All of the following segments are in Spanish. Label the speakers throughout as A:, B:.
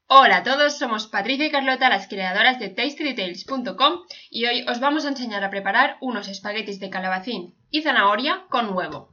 A: Hola a todos, somos Patricia y Carlota, las creadoras de TastyDetails.com y hoy os vamos a enseñar a preparar unos espaguetis de calabacín y zanahoria con huevo.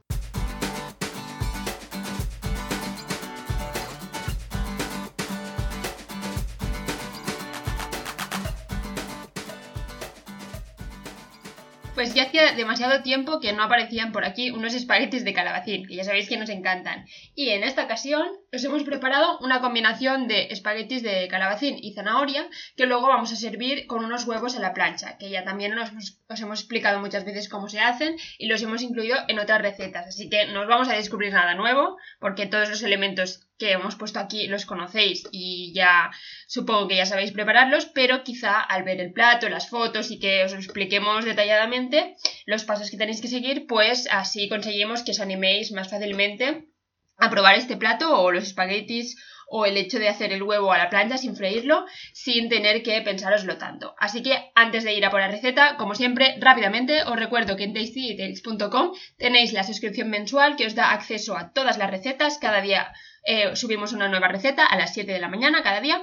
A: Pues ya hacía demasiado tiempo que no aparecían por aquí unos espaguetis de calabacín, que ya sabéis que nos encantan. Y en esta ocasión os hemos preparado una combinación de espaguetis de calabacín y zanahoria que luego vamos a servir con unos huevos a la plancha, que ya también os hemos explicado muchas veces cómo se hacen y los hemos incluido en otras recetas. Así que no os vamos a descubrir nada nuevo, porque todos los elementos que hemos puesto aquí los conocéis y ya supongo que ya sabéis prepararlos, pero quizá al ver el plato, las fotos y que os lo expliquemos detalladamente los pasos que tenéis que seguir, pues así conseguimos que os animéis más fácilmente a probar este plato o los espaguetis o el hecho de hacer el huevo a la plancha sin freírlo, sin tener que pensároslo tanto. Así que antes de ir a por la receta, como siempre, rápidamente os recuerdo que en TastyDetails.com tenéis la suscripción mensual que os da acceso a todas las recetas. Cada día subimos una nueva receta a las 7 de la mañana cada día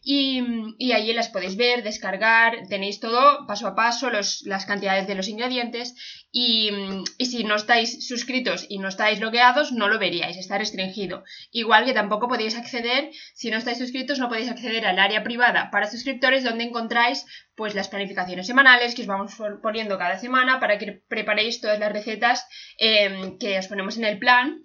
A: y allí las podéis ver, descargar, tenéis todo paso a paso, las cantidades de los ingredientes y si no estáis suscritos y no estáis logueados no lo veríais, está restringido. Igual que tampoco podéis acceder, si no estáis suscritos no podéis acceder al área privada para suscriptores donde encontráis pues las planificaciones semanales que os vamos poniendo cada semana para que preparéis todas las recetas que os ponemos en el plan.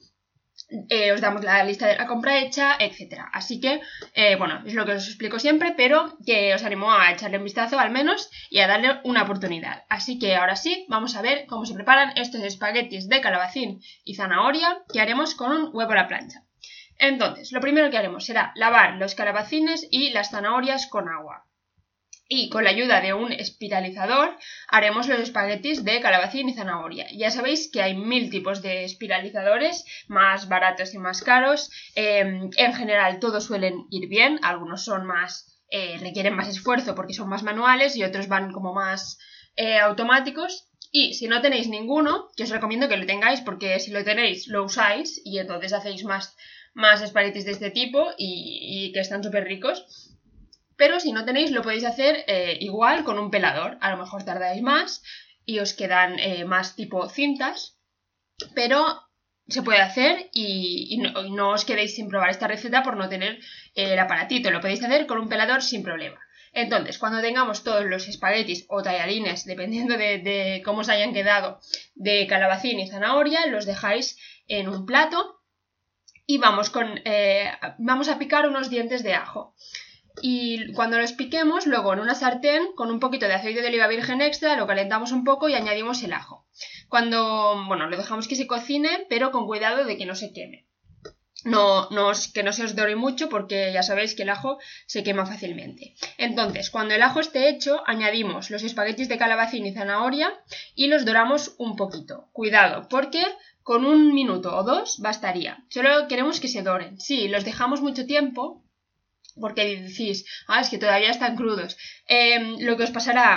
A: Os damos la lista de la compra hecha, etc. Así que, bueno, es lo que os explico siempre, pero que os animo a echarle un vistazo al menos y a darle una oportunidad. Así que ahora sí, vamos a ver cómo se preparan estos espaguetis de calabacín y zanahoria que haremos con un huevo a la plancha. Entonces, lo primero que haremos será lavar los calabacines y las zanahorias con agua. Y con la ayuda de un espiralizador haremos los espaguetis de calabacín y zanahoria. Ya sabéis que hay 1000 tipos de espiralizadores, más baratos y más caros. En general todos suelen ir bien, algunos son más, requieren más esfuerzo porque son más manuales y otros van como más automáticos. Y si no tenéis ninguno, que os recomiendo que lo tengáis porque si lo tenéis lo usáis y entonces hacéis más espaguetis de este tipo y que están súper ricos. Pero si no tenéis, lo podéis hacer igual con un pelador. A lo mejor tardáis más y os quedan más tipo cintas, pero se puede hacer y no os quedéis sin probar esta receta por no tener el aparatito. Lo podéis hacer con un pelador sin problema. Entonces, cuando tengamos todos los espaguetis o tallarines, dependiendo de cómo os hayan quedado, de calabacín y zanahoria, los dejáis en un plato y vamos a picar unos dientes de ajo. Y cuando los piquemos, luego en una sartén con un poquito de aceite de oliva virgen extra lo calentamos un poco y añadimos el ajo. Bueno, lo dejamos que se cocine, pero con cuidado de que no se queme. Que no se os dore mucho porque ya sabéis que el ajo se quema fácilmente. Entonces, cuando el ajo esté hecho, añadimos los espaguetis de calabacín y zanahoria y los doramos un poquito. Cuidado, porque con 1 minuto o 2 bastaría. Solo queremos que se doren. Si los dejamos mucho tiempo, porque decís, es que todavía están crudos, lo que os pasará,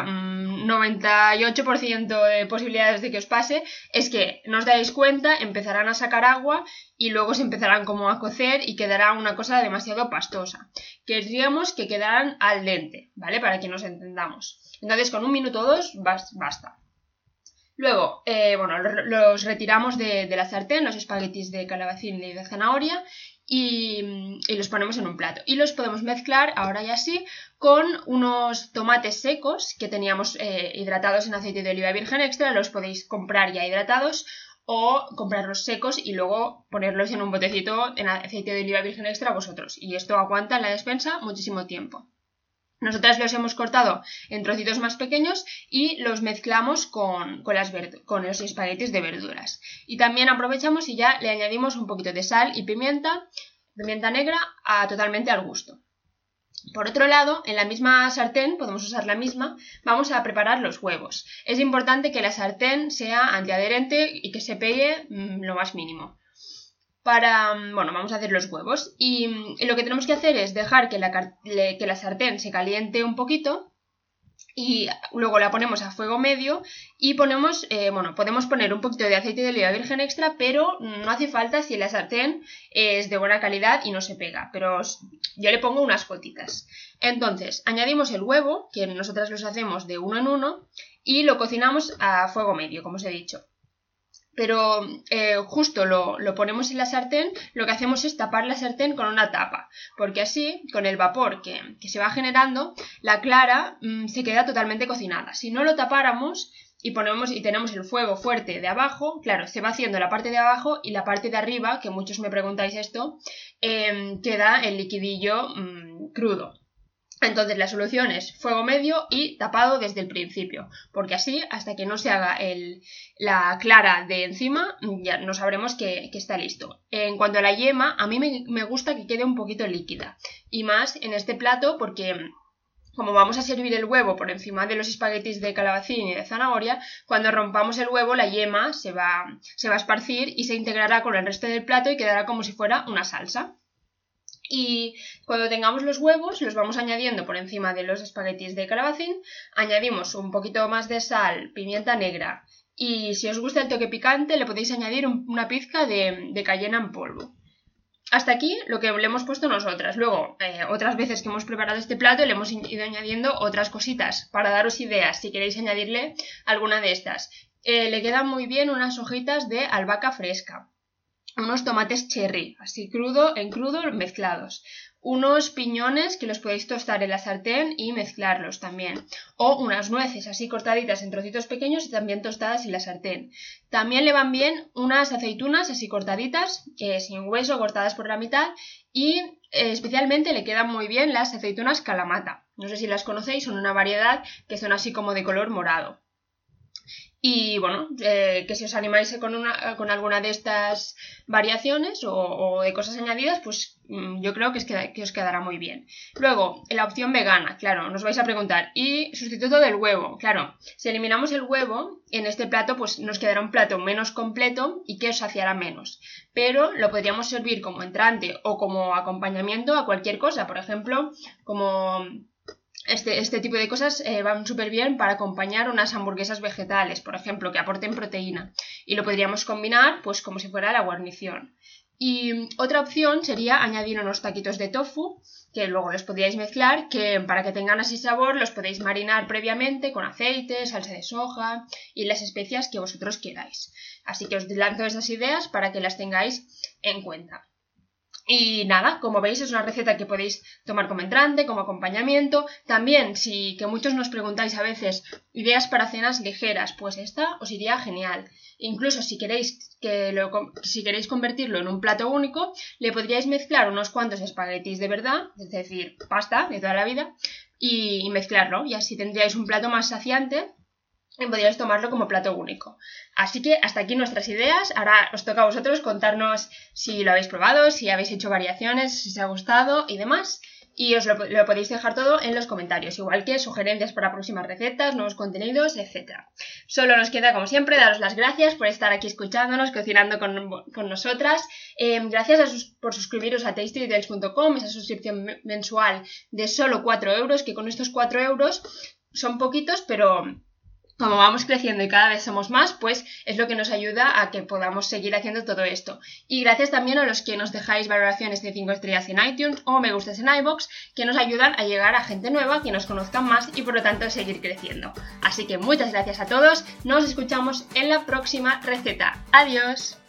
A: 98% de posibilidades de que os pase, es que no os dais cuenta, empezarán a sacar agua y luego se empezarán como a cocer y quedará una cosa demasiado pastosa. Querríamos que quedaran al dente, ¿vale? Para que nos entendamos. Entonces con 1 minuto o 2 basta. Luego, los retiramos de la sartén, los espaguetis de calabacín y de zanahoria, y los ponemos en un plato. Y los podemos mezclar, ahora ya sí, con unos tomates secos que teníamos hidratados en aceite de oliva virgen extra. Los podéis comprar ya hidratados o comprarlos secos y luego ponerlos en un botecito en aceite de oliva virgen extra vosotros. Y esto aguanta en la despensa muchísimo tiempo. Nosotras los hemos cortado en trocitos más pequeños y los mezclamos con los espaguetis de verduras. Y también aprovechamos y ya le añadimos un poquito de sal y pimienta negra totalmente al gusto. Por otro lado, en la misma sartén, podemos usar la misma, vamos a preparar los huevos. Es importante que la sartén sea antiadherente y que se pegue lo más mínimo. Vamos a hacer los huevos y lo que tenemos que hacer es dejar que la sartén se caliente un poquito y luego la ponemos a fuego medio y ponemos, podemos poner un poquito de aceite de oliva virgen extra, pero no hace falta si la sartén es de buena calidad y no se pega, pero yo le pongo unas gotitas. Entonces, añadimos el huevo, que nosotras los hacemos de uno en uno, y lo cocinamos a fuego medio, como os he dicho. Pero justo lo ponemos en la sartén, lo que hacemos es tapar la sartén con una tapa, porque así, con el vapor que se va generando, la clara se queda totalmente cocinada. Si no lo tapáramos y tenemos el fuego fuerte de abajo, claro, se va haciendo la parte de abajo y la parte de arriba, que muchos me preguntáis esto, queda el liquidillo crudo. Entonces la solución es fuego medio y tapado desde el principio, porque así hasta que no se haga la clara de encima ya no sabremos que está listo. En cuanto a la yema, a mí me gusta que quede un poquito líquida, y más en este plato porque como vamos a servir el huevo por encima de los espaguetis de calabacín y de zanahoria, cuando rompamos el huevo la yema se va a esparcir y se integrará con el resto del plato y quedará como si fuera una salsa. Y cuando tengamos los huevos los vamos añadiendo por encima de los espaguetis de calabacín, añadimos un poquito más de sal, pimienta negra y si os gusta el toque picante le podéis añadir una pizca de cayena en polvo. Hasta aquí lo que le hemos puesto nosotras. Luego, otras veces que hemos preparado este plato le hemos ido añadiendo otras cositas para daros ideas si queréis añadirle alguna de estas. Le quedan muy bien unas hojitas de albahaca fresca, unos tomates cherry, así en crudo mezclados, unos piñones que los podéis tostar en la sartén y mezclarlos también, o unas nueces así cortaditas en trocitos pequeños y también tostadas en la sartén. También le van bien unas aceitunas así cortaditas, sin hueso, cortadas por la mitad, y especialmente le quedan muy bien las aceitunas Kalamata. No sé si las conocéis, son una variedad que son así como de color morado. Y bueno, que si os animáis con alguna de estas variaciones o de cosas añadidas, pues yo creo que os quedará muy bien. Luego, la opción vegana, claro, nos vais a preguntar, ¿y sustituto del huevo? Claro, si eliminamos el huevo, en este plato pues nos quedará un plato menos completo y que os saciará menos. Pero lo podríamos servir como entrante o como acompañamiento a cualquier cosa, por ejemplo, como este tipo de cosas van súper bien para acompañar unas hamburguesas vegetales, por ejemplo, que aporten proteína. Y lo podríamos combinar pues como si fuera la guarnición. Y otra opción sería añadir unos taquitos de tofu, que luego los podríais mezclar, que para que tengan así sabor los podéis marinar previamente con aceite, salsa de soja y las especias que vosotros queráis. Así que os lanzo esas ideas para que las tengáis en cuenta. Y nada, como veis es una receta que podéis tomar como entrante, como acompañamiento. También, que muchos nos preguntáis a veces ideas para cenas ligeras, pues esta os iría genial. Incluso si queréis convertirlo en un plato único, le podríais mezclar unos cuantos espaguetis de verdad, es decir, pasta de toda la vida, y mezclarlo, y así tendríais un plato más saciante y podríais tomarlo como plato único. Así que hasta aquí nuestras ideas. Ahora os toca a vosotros contarnos si lo habéis probado, si habéis hecho variaciones, si os ha gustado y demás. Y os lo podéis dejar todo en los comentarios, igual que sugerencias para próximas recetas, nuevos contenidos, etc. Solo nos queda, como siempre, daros las gracias por estar aquí escuchándonos, cocinando con nosotras. Gracias por suscribiros a tastydetails.com, esa suscripción mensual de solo 4 euros, que con estos 4 euros son poquitos, pero como vamos creciendo y cada vez somos más, pues es lo que nos ayuda a que podamos seguir haciendo todo esto. Y gracias también a los que nos dejáis valoraciones de 5 estrellas en iTunes o me gustas en iVoox, que nos ayudan a llegar a gente nueva, que nos conozcan más y por lo tanto seguir creciendo. Así que muchas gracias a todos, nos escuchamos en la próxima receta. ¡Adiós!